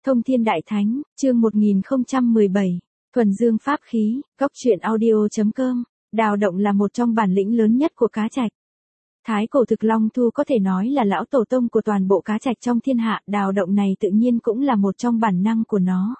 Thông Thiên Đại Thánh, chương 1017, Thuần Dương Pháp Khí, Góc truyện audio.com, Đào động là một trong bản lĩnh lớn nhất của cá trạch. Thái cổ thực long thu có thể nói là lão tổ tông của toàn bộ cá trạch trong thiên hạ, đào động này tự nhiên cũng là một trong bản năng của nó.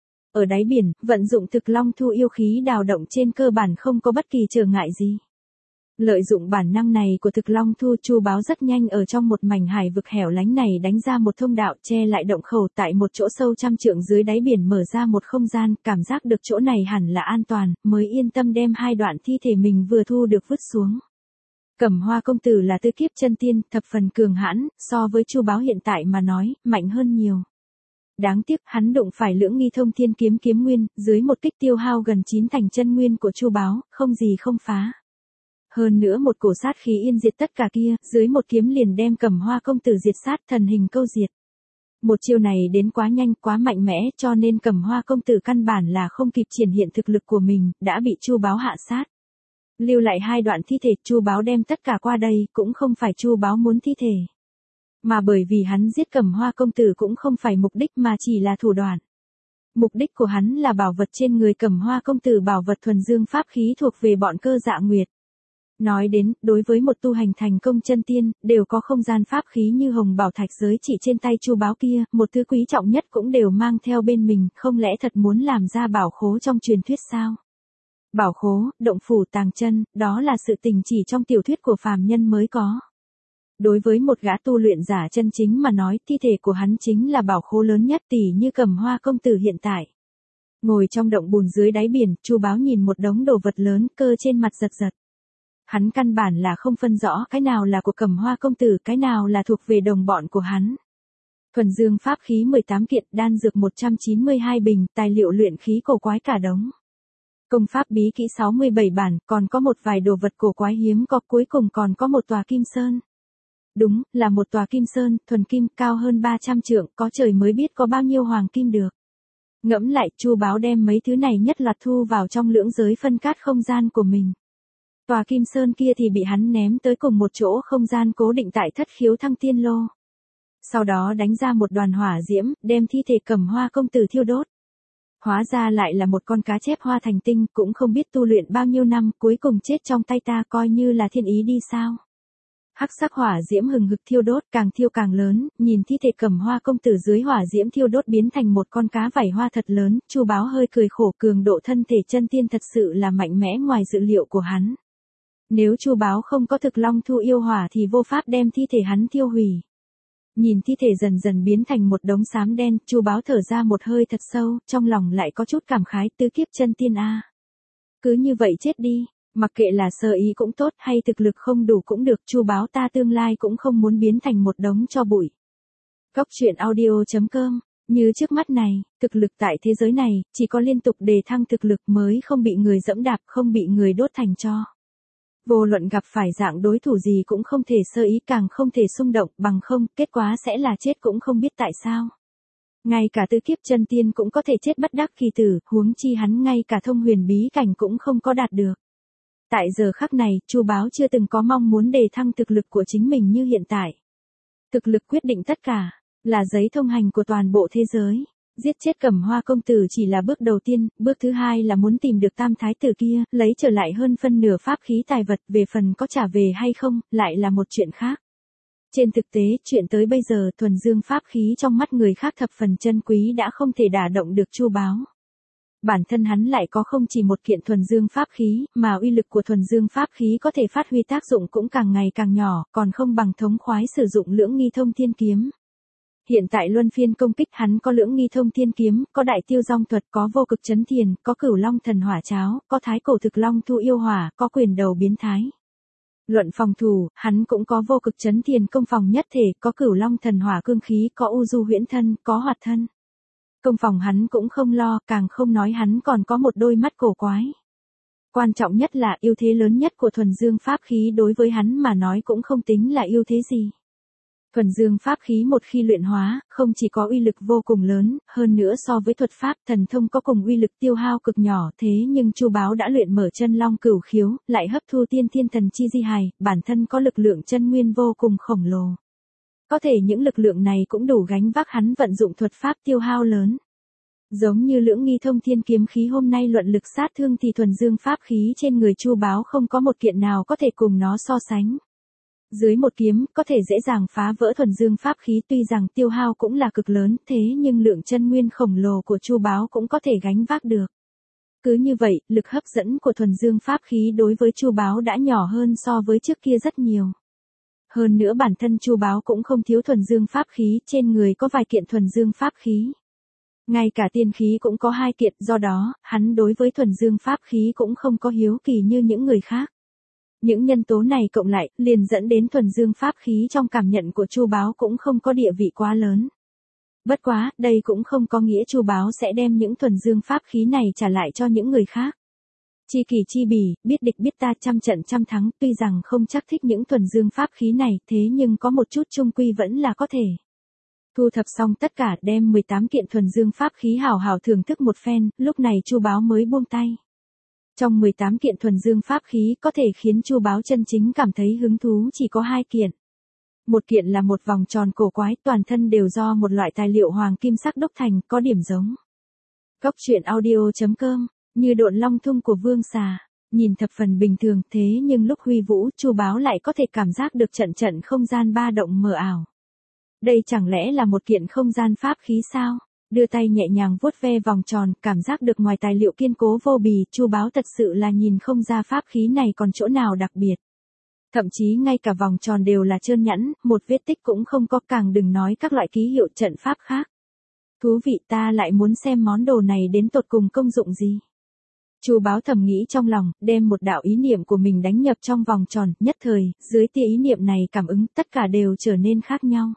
Ở đáy biển, vận dụng thực long thu yêu khí đào động trên cơ bản không có bất kỳ trở ngại gì. Lợi dụng bản năng này của thực long thu, Chu Báo rất nhanh ở trong một mảnh hải vực hẻo lánh này đánh ra một thông đạo che lại động khẩu, tại một chỗ sâu trăm trượng dưới đáy biển mở ra một không gian, cảm giác được chỗ này hẳn là an toàn, mới yên tâm đem hai đoạn thi thể mình vừa thu được vứt xuống. Cẩm Hoa công tử là tư kiếp chân tiên, thập phần cường hãn, so với Chu Báo hiện tại mà nói, mạnh hơn nhiều. Đáng tiếc hắn đụng phải Lưỡng Nghi Thông Thiên kiếm kiếm nguyên, dưới một kích tiêu hao gần 9 thành chân nguyên của Chu Báo, không gì không phá. Hơn nữa một cổ sát khí yên diệt tất cả kia, dưới một kiếm liền đem Cẩm Hoa công tử diệt sát, thần hình câu diệt. Một chiêu này đến quá nhanh, quá mạnh mẽ, cho nên Cẩm Hoa công tử căn bản là không kịp triển hiện thực lực của mình, đã bị Chu Báo hạ sát. Lưu lại hai đoạn thi thể, Chu Báo đem tất cả qua đây, cũng không phải Chu Báo muốn thi thể, mà bởi vì hắn giết Cẩm Hoa công tử cũng không phải mục đích mà chỉ là thủ đoạn. Mục đích của hắn là bảo vật trên người Cẩm Hoa công tử, bảo vật thuần dương pháp khí thuộc về bọn Cơ Dạ Nguyệt. Nói đến, đối với một tu hành thành công chân tiên, đều có không gian pháp khí như hồng bảo thạch giới chỉ trên tay Chu Báo kia, một thứ quý trọng nhất cũng đều mang theo bên mình, không lẽ thật muốn làm ra bảo khố trong truyền thuyết sao? Bảo khố, động phủ tàng chân, đó là sự tình chỉ trong tiểu thuyết của phàm nhân mới có. Đối với một gã tu luyện giả chân chính mà nói, thi thể của hắn chính là bảo khố lớn nhất, tỉ như Cẩm Hoa công tử hiện tại. Ngồi trong động bùn dưới đáy biển, Chu Báo nhìn một đống đồ vật lớn, cơ trên mặt giật giật. Hắn căn bản là không phân rõ cái nào là của Cẩm Hoa công tử, cái nào là thuộc về đồng bọn của hắn. Thuần dương pháp khí 18 kiện, đan dược 192 bình, tài liệu luyện khí cổ quái cả đống. Công pháp bí kỹ 67 bản, còn có một vài đồ vật cổ quái hiếm có, cuối cùng còn có một tòa kim sơn. Đúng, là một tòa kim sơn, thuần kim, cao hơn 300 trượng, có trời mới biết có bao nhiêu hoàng kim được. Ngẫm lại, Chu Báo đem mấy thứ này nhất loạt thu vào trong lưỡng giới phân cát không gian của mình. Tòa kim sơn kia thì bị hắn ném tới cùng một chỗ không gian cố định tại Thất Khiếu Thăng Tiên Lô. Sau đó đánh ra một đoàn hỏa diễm, đem thi thể Cẩm Hoa công tử thiêu đốt. Hóa ra lại là một con cá chép hoa thành tinh, cũng không biết tu luyện bao nhiêu năm, cuối cùng chết trong tay ta, coi như là thiên ý đi sao. Hắc sắc hỏa diễm hừng hực thiêu đốt, càng thiêu càng lớn, nhìn thi thể Cẩm Hoa công tử dưới hỏa diễm thiêu đốt biến thành một con cá vảy hoa thật lớn, Chu Báo hơi cười khổ, cường độ thân thể chân tiên thật sự là mạnh mẽ ngoài dự liệu của hắn. Nếu Chu Báo không có thực long thu yêu hỏa thì vô pháp đem thi thể hắn tiêu hủy. Nhìn thi thể dần dần biến thành một đống xám đen, Chu Báo thở ra một hơi thật sâu, trong lòng lại có chút cảm khái, tứ kiếp chân tiên a. Cứ như vậy chết đi, mặc kệ là sơ ý cũng tốt hay thực lực không đủ cũng được, Chu Báo ta tương lai cũng không muốn biến thành một đống tro bụi. Góc truyện audio.com, như trước mắt này, thực lực tại thế giới này, chỉ có liên tục đề thăng thực lực mới không bị người dẫm đạp, không bị người đốt thành tro. Vô luận gặp phải dạng đối thủ gì cũng không thể sơ ý, càng không thể xung động, bằng không, kết quả sẽ là chết cũng không biết tại sao. Ngay cả tứ kiếp chân tiên cũng có thể chết bất đắc kỳ tử, huống chi hắn ngay cả thông huyền bí cảnh cũng không có đạt được. Tại giờ khắc này, Chu Báo chưa từng có mong muốn đề thăng thực lực của chính mình như hiện tại. Thực lực quyết định tất cả, là giấy thông hành của toàn bộ thế giới. Giết chết Cẩm Hoa công tử chỉ là bước đầu tiên, bước thứ hai là muốn tìm được tam thái tử kia, lấy trở lại hơn phân nửa pháp khí tài vật, về phần có trả về hay không, lại là một chuyện khác. Trên thực tế, chuyện tới bây giờ, thuần dương pháp khí trong mắt người khác thập phần chân quý đã không thể đả động được Chu Báo. Bản thân hắn lại có không chỉ một kiện thuần dương pháp khí, mà uy lực của thuần dương pháp khí có thể phát huy tác dụng cũng càng ngày càng nhỏ, còn không bằng thống khoái sử dụng Lưỡng Nghi Thông Thiên kiếm. Hiện tại luân phiên công kích hắn có Lưỡng Nghi Thông Thiên kiếm, có Đại Tiêu Dong thuật, có Vô Cực Chấn Thiền, có Cửu Long Thần Hỏa Cháo, có Thái Cổ Thực Long Thu yêu hỏa, có Quyền Đầu biến thái. Luận phòng thủ, hắn cũng có Vô Cực Chấn Thiền công phòng nhất thể, có Cửu Long Thần Hỏa cương khí, có U Du huyễn thân, có hoạt thân. Công phòng hắn cũng không lo, càng không nói hắn còn có một đôi mắt cổ quái. Quan trọng nhất là ưu thế lớn nhất của thuần dương pháp khí đối với hắn mà nói cũng không tính là ưu thế gì. Thuần dương pháp khí một khi luyện hóa, không chỉ có uy lực vô cùng lớn, hơn nữa so với thuật pháp thần thông có cùng uy lực tiêu hao cực nhỏ, thế nhưng Chu Báo đã luyện mở chân long cửu khiếu, lại hấp thu tiên thiên thần chi di hài, bản thân có lực lượng chân nguyên vô cùng khổng lồ. Có thể những lực lượng này cũng đủ gánh vác hắn vận dụng thuật pháp tiêu hao lớn. Giống như Lưỡng Nghi Thông Thiên kiếm khí hôm nay luận lực sát thương thì thuần dương pháp khí trên người Chu Báo không có một kiện nào có thể cùng nó so sánh. Dưới một kiếm, có thể dễ dàng phá vỡ thuần dương pháp khí, tuy rằng tiêu hao cũng là cực lớn, thế nhưng lượng chân nguyên khổng lồ của Chu Báo cũng có thể gánh vác được. Cứ như vậy, lực hấp dẫn của thuần dương pháp khí đối với Chu Báo đã nhỏ hơn so với trước kia rất nhiều. Hơn nữa bản thân Chu Báo cũng không thiếu thuần dương pháp khí, trên người có vài kiện thuần dương pháp khí. Ngay cả tiên khí cũng có 2 kiện, do đó, hắn đối với thuần dương pháp khí cũng không có hiếu kỳ như những người khác. Những nhân tố này cộng lại, liền dẫn đến thuần dương pháp khí trong cảm nhận của Chu Báo cũng không có địa vị quá lớn. Bất quá, đây cũng không có nghĩa Chu Báo sẽ đem những thuần dương pháp khí này trả lại cho những người khác. Chi kỷ chi bỉ, biết địch biết ta, trăm trận trăm thắng, tuy rằng không chắc thích những thuần dương pháp khí này, thế nhưng có một chút chung quy vẫn là có thể. Thu thập xong tất cả, đem 18 kiện thuần dương pháp khí hảo hảo thưởng thức một phen, lúc này Chu Báo mới buông tay. Trong 18 kiện thuần dương pháp khí có thể khiến Chu Báo chân chính cảm thấy hứng thú chỉ có 2 kiện. Một kiện là một vòng tròn cổ quái, toàn thân đều do một loại tài liệu hoàng kim sắc đúc thành, có điểm giống Cốc truyện audio.com, như độn long thung của vương xà, nhìn thập phần bình thường, thế nhưng lúc huy vũ, Chu Báo lại có thể cảm giác được trận trận không gian ba động mờ ảo. Đây chẳng lẽ là một kiện không gian pháp khí sao? Đưa tay nhẹ nhàng vuốt ve vòng tròn, cảm giác được ngoài tài liệu kiên cố vô bì, Chu Báo thật sự là nhìn không ra pháp khí này còn chỗ nào đặc biệt. Thậm chí ngay cả vòng tròn đều là trơn nhẵn, một vết tích cũng không có, càng đừng nói các loại ký hiệu trận pháp khác. Thú vị, ta lại muốn xem món đồ này đến tột cùng công dụng gì. Chu Báo thầm nghĩ trong lòng, đem một đạo ý niệm của mình đánh nhập trong vòng tròn, nhất thời, dưới tia ý niệm này cảm ứng, tất cả đều trở nên khác nhau.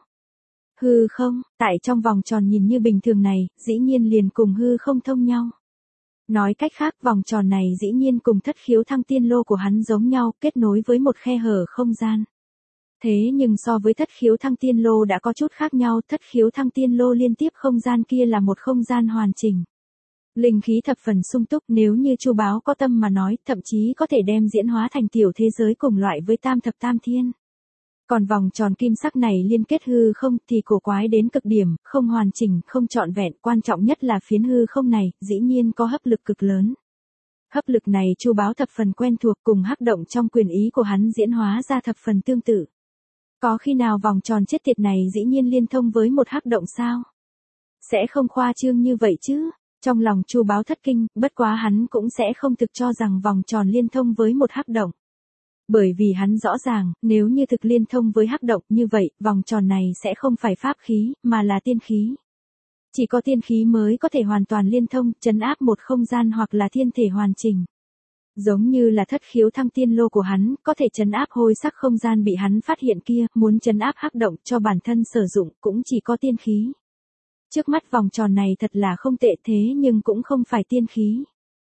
Hư không, tại trong vòng tròn nhìn như bình thường này, dĩ nhiên liền cùng hư không thông nhau. Nói cách khác, vòng tròn này dĩ nhiên cùng thất khiếu thăng tiên lô của hắn giống nhau, kết nối với một khe hở không gian. Thế nhưng so với thất khiếu thăng tiên lô đã có chút khác nhau, thất khiếu thăng tiên lô liên tiếp không gian kia là một không gian hoàn chỉnh. Linh khí thập phần sung túc, nếu như Chu Báo có tâm mà nói, thậm chí có thể đem diễn hóa thành tiểu thế giới cùng loại với tam thập tam thiên. Còn vòng tròn kim sắc này liên kết hư không thì cổ quái đến cực điểm, không hoàn chỉnh, không trọn vẹn, quan trọng nhất là phiến hư không này, dĩ nhiên có hấp lực cực lớn. Hấp lực này Chu Báo thập phần quen thuộc, cùng hắc động trong quyền ý của hắn diễn hóa ra thập phần tương tự. Có khi nào vòng tròn chết tiệt này dĩ nhiên liên thông với một hắc động sao? Sẽ không khoa trương như vậy chứ? Trong lòng Chu Báo thất kinh, bất quá hắn cũng sẽ không thực cho rằng vòng tròn liên thông với một hắc động. Bởi vì hắn rõ ràng, nếu như thực liên thông với hắc động như vậy, vòng tròn này sẽ không phải pháp khí, mà là tiên khí. Chỉ có tiên khí mới có thể hoàn toàn liên thông, trấn áp một không gian hoặc là thiên thể hoàn chỉnh. Giống như là thất khiếu thăng tiên lô của hắn, có thể trấn áp hôi sắc không gian bị hắn phát hiện kia, muốn trấn áp hắc động cho bản thân sử dụng cũng chỉ có tiên khí. Trước mắt vòng tròn này thật là không tệ, thế nhưng cũng không phải tiên khí.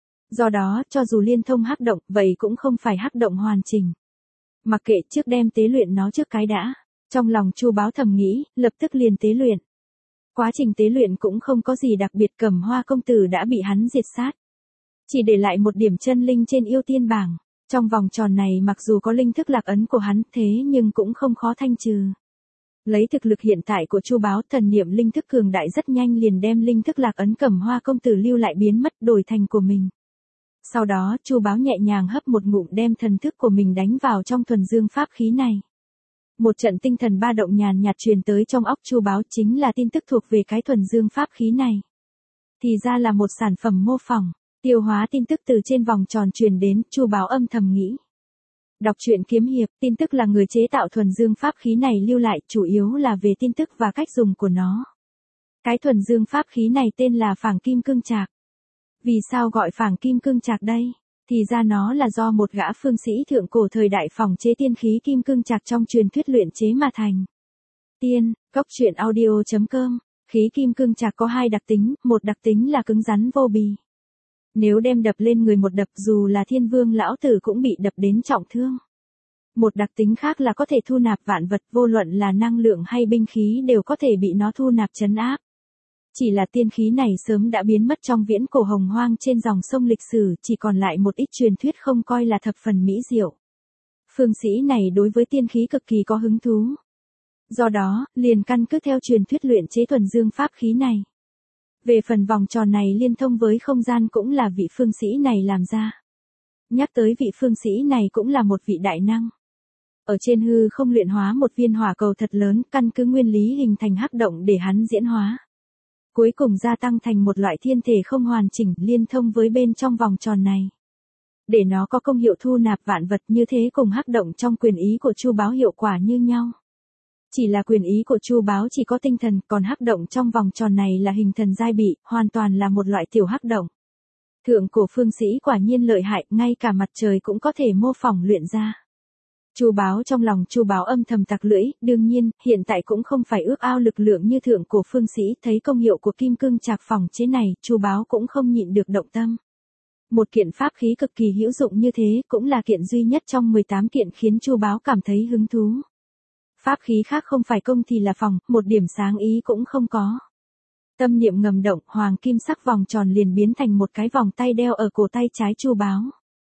Do đó, cho dù liên thông hắc động, vậy cũng không phải hắc động hoàn chỉnh. Mặc kệ, trước đem tế luyện nó trước cái đã. Trong lòng Chu Báo thầm nghĩ, lập tức liền tế luyện. Quá trình tế luyện cũng không có gì đặc biệt, Cẩm Hoa công tử đã bị hắn diệt sát. Chỉ để lại một điểm chân linh trên yêu tiên bảng. Trong vòng tròn này mặc dù có linh thức lạc ấn của hắn, thế nhưng cũng không khó thanh trừ. Lấy thực lực hiện tại của Chu Báo, thần niệm linh thức cường đại rất nhanh liền đem linh thức lạc ấn Cẩm Hoa công tử lưu lại biến mất, đổi thành của mình. Sau đó, Chu Báo nhẹ nhàng hấp một ngụm đem thần thức của mình đánh vào trong thuần dương pháp khí này. Một trận tinh thần ba động nhàn nhạt truyền tới trong óc Chu Báo, chính là tin tức thuộc về cái thuần dương pháp khí này. Thì ra là một sản phẩm mô phỏng, tiêu hóa tin tức từ trên vòng tròn truyền đến, Chu Báo âm thầm nghĩ. Đọc truyện kiếm hiệp, tin tức là người chế tạo thuần dương pháp khí này lưu lại, chủ yếu là về tin tức và cách dùng của nó. Cái thuần dương pháp khí này tên là Phảng Kim Cương Trạc. Vì sao gọi Phảng Kim Cương Trạc đây? Thì ra nó là do một gã phương sĩ thượng cổ thời đại phòng chế tiên khí kim cương trạc trong truyền thuyết luyện chế mà thành. Tiên, Cốc truyện audio.com, khí kim cương trạc có 2 đặc tính, một đặc tính là cứng rắn vô bì. Nếu đem đập lên người một đập, dù là thiên vương lão tử cũng bị đập đến trọng thương. Một đặc tính khác là có thể thu nạp vạn vật, vô luận là năng lượng hay binh khí đều có thể bị nó thu nạp trấn áp. Chỉ là tiên khí này sớm đã biến mất trong viễn cổ hồng hoang trên dòng sông lịch sử, chỉ còn lại một ít truyền thuyết không coi là thập phần mỹ diệu. Phương sĩ này đối với tiên khí cực kỳ có hứng thú. Do đó, liền căn cứ theo truyền thuyết luyện chế thuần dương pháp khí này. Về phần vòng tròn này liên thông với không gian cũng là vị phương sĩ này làm ra. Nhắc tới vị phương sĩ này cũng là một vị đại năng. Ở trên hư không luyện hóa một viên hỏa cầu thật lớn, căn cứ nguyên lý hình thành hắc động để hắn diễn hóa. Cuối cùng gia tăng thành một loại thiên thể không hoàn chỉnh liên thông với bên trong vòng tròn này. Để nó có công hiệu thu nạp vạn vật như thế cùng hắc động trong quyền ý của Chu Báo hiệu quả như nhau. Chỉ là quyền ý của Chu Báo chỉ có tinh thần, còn hắc động trong vòng tròn này là hình thần giai bị, hoàn toàn là một loại tiểu hắc động. Thượng cổ phương sĩ quả nhiên lợi hại, ngay cả mặt trời cũng có thể mô phỏng luyện ra. Chu Báo trong lòng Chu Báo âm thầm tặc lưỡi, đương nhiên, hiện tại cũng không phải ước ao lực lượng như thượng cổ phương sĩ, thấy công hiệu của kim cương trạc phỏng chế này, Chu Báo cũng không nhịn được động tâm. Một kiện pháp khí cực kỳ hữu dụng như thế, cũng là kiện duy nhất trong 18 kiện khiến Chu Báo cảm thấy hứng thú. Pháp khí khác không phải công thì là phòng, một điểm sáng ý cũng không có. Tâm niệm ngầm động, hoàng kim sắc vòng tròn liền biến thành một cái vòng tay đeo ở cổ tay trái Chu Báo.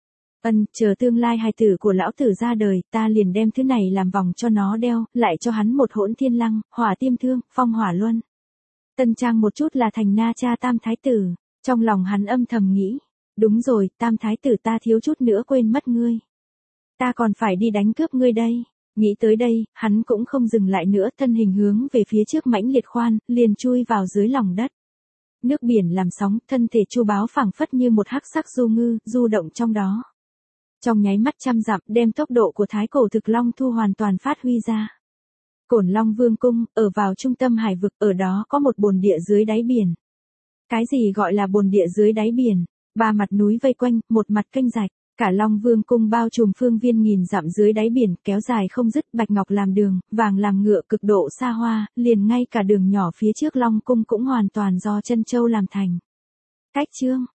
Chờ tương lai hài tử của lão tử ra đời, ta liền đem thứ này làm vòng cho nó đeo, lại cho hắn một hỗn thiên lăng, hỏa tiêm thương, phong hỏa luân. Tân trang một chút là thành na cha tam thái tử, trong lòng hắn âm thầm nghĩ. Đúng rồi, tam thái tử ta thiếu chút nữa quên mất ngươi. Ta còn phải đi đánh cướp ngươi đây. Nghĩ tới đây, hắn cũng không dừng lại nữa, thân hình hướng về phía trước mãnh liệt khoan, liền chui vào dưới lòng đất. Nước biển làm sóng, thân thể Chu Báo phảng phất như một hắc sắc du ngư, du động trong đó. Trong nháy mắt trăm dặm, đem tốc độ của thái cổ thực long thu hoàn toàn phát huy ra. Cổn Long Vương cung, ở vào trung tâm hải vực, ở đó có một bồn địa dưới đáy biển. Cái gì gọi là bồn địa dưới đáy biển? Ba mặt núi vây quanh, một mặt kênh rạch, cả Long Vương cung bao trùm phương viên nghìn dặm dưới đáy biển, kéo dài không dứt, bạch ngọc làm đường, vàng làm ngựa, cực độ xa hoa, liền ngay cả đường nhỏ phía trước Long cung cũng hoàn toàn do chân châu làm thành. Cách chương